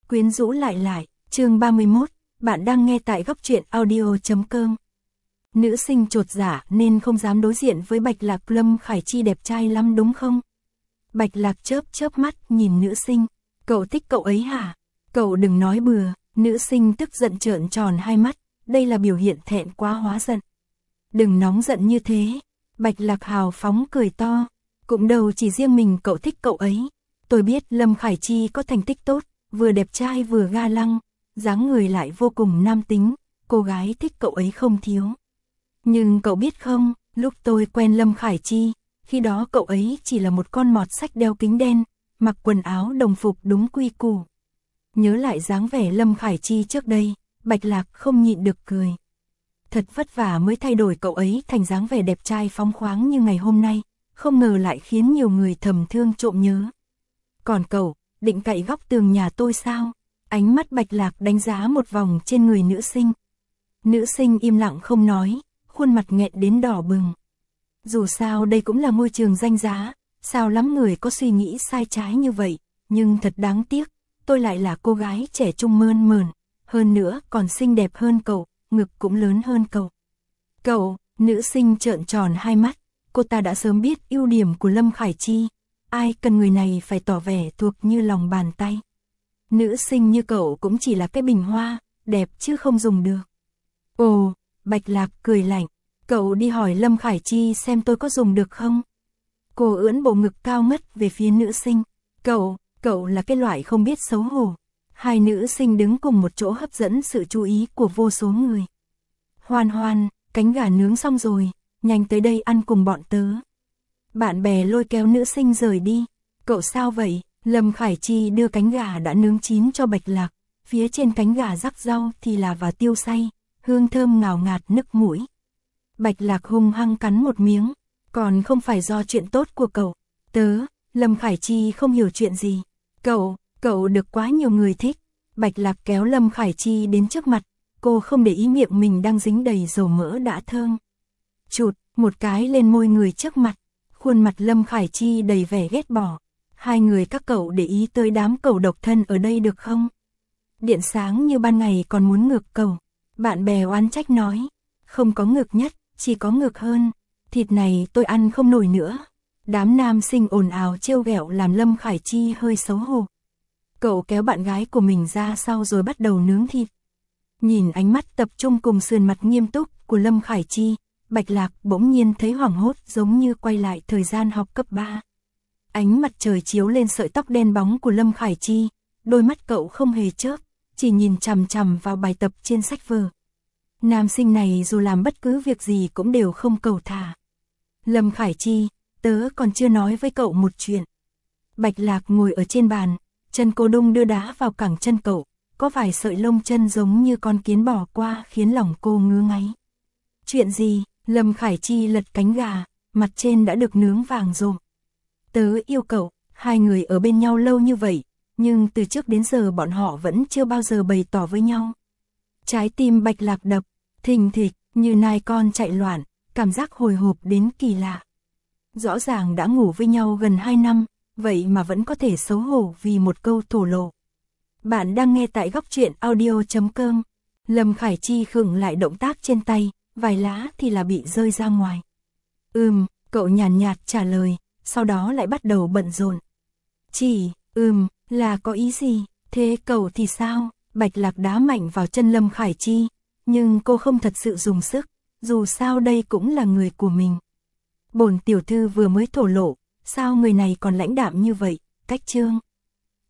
quyến rũ lại, chương 31, bạn đang nghe tại góc truyện audio.com. Nữ sinh chột dạ nên không dám đối diện với Bạch Lạc. Lâm Khải Chi đẹp trai lắm đúng không? Bạch Lạc chớp mắt nhìn nữ sinh, cậu thích cậu ấy hả? Cậu đừng nói bừa. Nữ sinh tức giận trợn tròn hai mắt, đây là biểu hiện thẹn quá hóa giận. Đừng nóng giận như thế. Bạch Lạc hào phóng cười to, cũng đâu chỉ riêng mình cậu thích cậu ấy. Tôi biết Lâm Khải Chi có thành tích tốt, vừa đẹp trai vừa ga lăng, dáng người lại vô cùng nam tính, cô gái thích cậu ấy không thiếu. Nhưng cậu biết không, lúc tôi quen Lâm Khải Chi, khi đó cậu ấy chỉ là một con mọt sách đeo kính đen, mặc quần áo đồng phục đúng quy củ. Nhớ lại dáng vẻ Lâm Khải Chi trước đây, Bạch Lạc không nhịn được cười. Thật vất vả mới thay đổi cậu ấy thành dáng vẻ đẹp trai phóng khoáng như ngày hôm nay, không ngờ lại khiến nhiều người thầm thương trộm nhớ. Còn cậu, định cậy góc tường nhà tôi sao? Ánh mắt Bạch Lạc đánh giá một vòng trên người nữ sinh. Nữ sinh im lặng không nói, khuôn mặt nghẹn đến đỏ bừng. Dù sao đây cũng là môi trường danh giá, sao lắm người có suy nghĩ sai trái như vậy, nhưng thật đáng tiếc, tôi lại là cô gái trẻ trung mơn mởn, hơn nữa còn xinh đẹp hơn cậu, ngực cũng lớn hơn cậu. Cậu, nữ sinh trợn tròn hai mắt, cô ta đã sớm biết ưu điểm của Lâm Khải Chi, ai cần người này phải tỏ vẻ thuộc như lòng bàn tay. Nữ sinh như cậu cũng chỉ là cái bình hoa, đẹp chứ không dùng được. Ồ, Bạch Lạc cười lạnh, cậu đi hỏi Lâm Khải Chi xem tôi có dùng được không? Cô ưỡn bộ ngực cao ngất về phía nữ sinh, cậu là cái loại không biết xấu hổ. Hai nữ sinh đứng cùng một chỗ hấp dẫn sự chú ý của vô số người. Hoan, cánh gà nướng xong rồi, nhanh tới đây ăn cùng bọn tớ. Bạn bè lôi kéo nữ sinh rời đi. Cậu sao vậy? Lâm Khải Chi đưa cánh gà đã nướng chín cho Bạch Lạc, phía trên cánh gà rắc rau thì là và tiêu xay, hương thơm ngào ngạt nức mũi. Bạch Lạc hung hăng cắn một miếng, còn không phải do chuyện tốt của cậu. Lâm Khải Chi không hiểu chuyện gì. Cậu được quá nhiều người thích. Bạch Lạc kéo Lâm Khải Chi đến trước mặt, cô không để ý miệng mình đang dính đầy dầu mỡ đã thơm. Chụt một cái lên môi người trước mặt, khuôn mặt Lâm Khải Chi đầy vẻ ghét bỏ. Hai người các cậu để ý tới đám cẩu độc thân ở đây được không? Điện sáng như ban ngày còn muốn ngược cậu. Bạn bè oán trách nói, không có ngược nhất, chỉ có ngược hơn. Thịt này tôi ăn không nổi nữa. Đám nam sinh ồn ào trêu ghẹo làm Lâm Khải Chi hơi xấu hổ. Cậu kéo bạn gái của mình ra sau rồi bắt đầu nướng thịt. Nhìn ánh mắt tập trung cùng sườn mặt nghiêm túc của Lâm Khải Chi, Bạch Lạc bỗng nhiên thấy hoảng hốt giống như quay lại thời gian học cấp 3. Ánh mặt trời chiếu lên sợi tóc đen bóng của Lâm Khải Chi, đôi mắt cậu không hề chớp, chỉ nhìn chằm chằm vào bài tập trên sách vở. Nam sinh này dù làm bất cứ việc gì cũng đều không cầu thả. Lâm Khải Chi, tớ còn chưa nói với cậu một chuyện. Bạch Lạc ngồi ở trên bàn, chân cô đung đưa đá vào cẳng chân cậu, có vài sợi lông chân giống như con kiến bò qua khiến lòng cô ngứa ngáy. Chuyện gì? Lâm Khải Chi lật cánh gà, mặt trên đã được nướng vàng rộm. Tớ yêu cậu, hai người ở bên nhau lâu như vậy, nhưng từ trước đến giờ bọn họ vẫn chưa bao giờ bày tỏ với nhau. Trái tim Bạch Lạc đập, thình thịch, như nai con chạy loạn, cảm giác hồi hộp đến kỳ lạ. Rõ ràng đã ngủ với nhau gần 2 năm, vậy mà vẫn có thể xấu hổ vì một câu thổ lộ. Bạn đang nghe tại góc truyện audio.com. Lâm Khải Chi khựng lại động tác trên tay, vài lá thì là bị rơi ra ngoài. Cậu nhàn nhạt trả lời, sau đó lại bắt đầu bận rộn. Là có ý gì? Thế cậu thì sao? Bạch Lạc đá mạnh vào chân Lâm Khải Chi, nhưng cô không thật sự dùng sức, dù sao đây cũng là người của mình. Bổn tiểu thư vừa mới thổ lộ, sao người này còn lãnh đạm như vậy? Cách chương.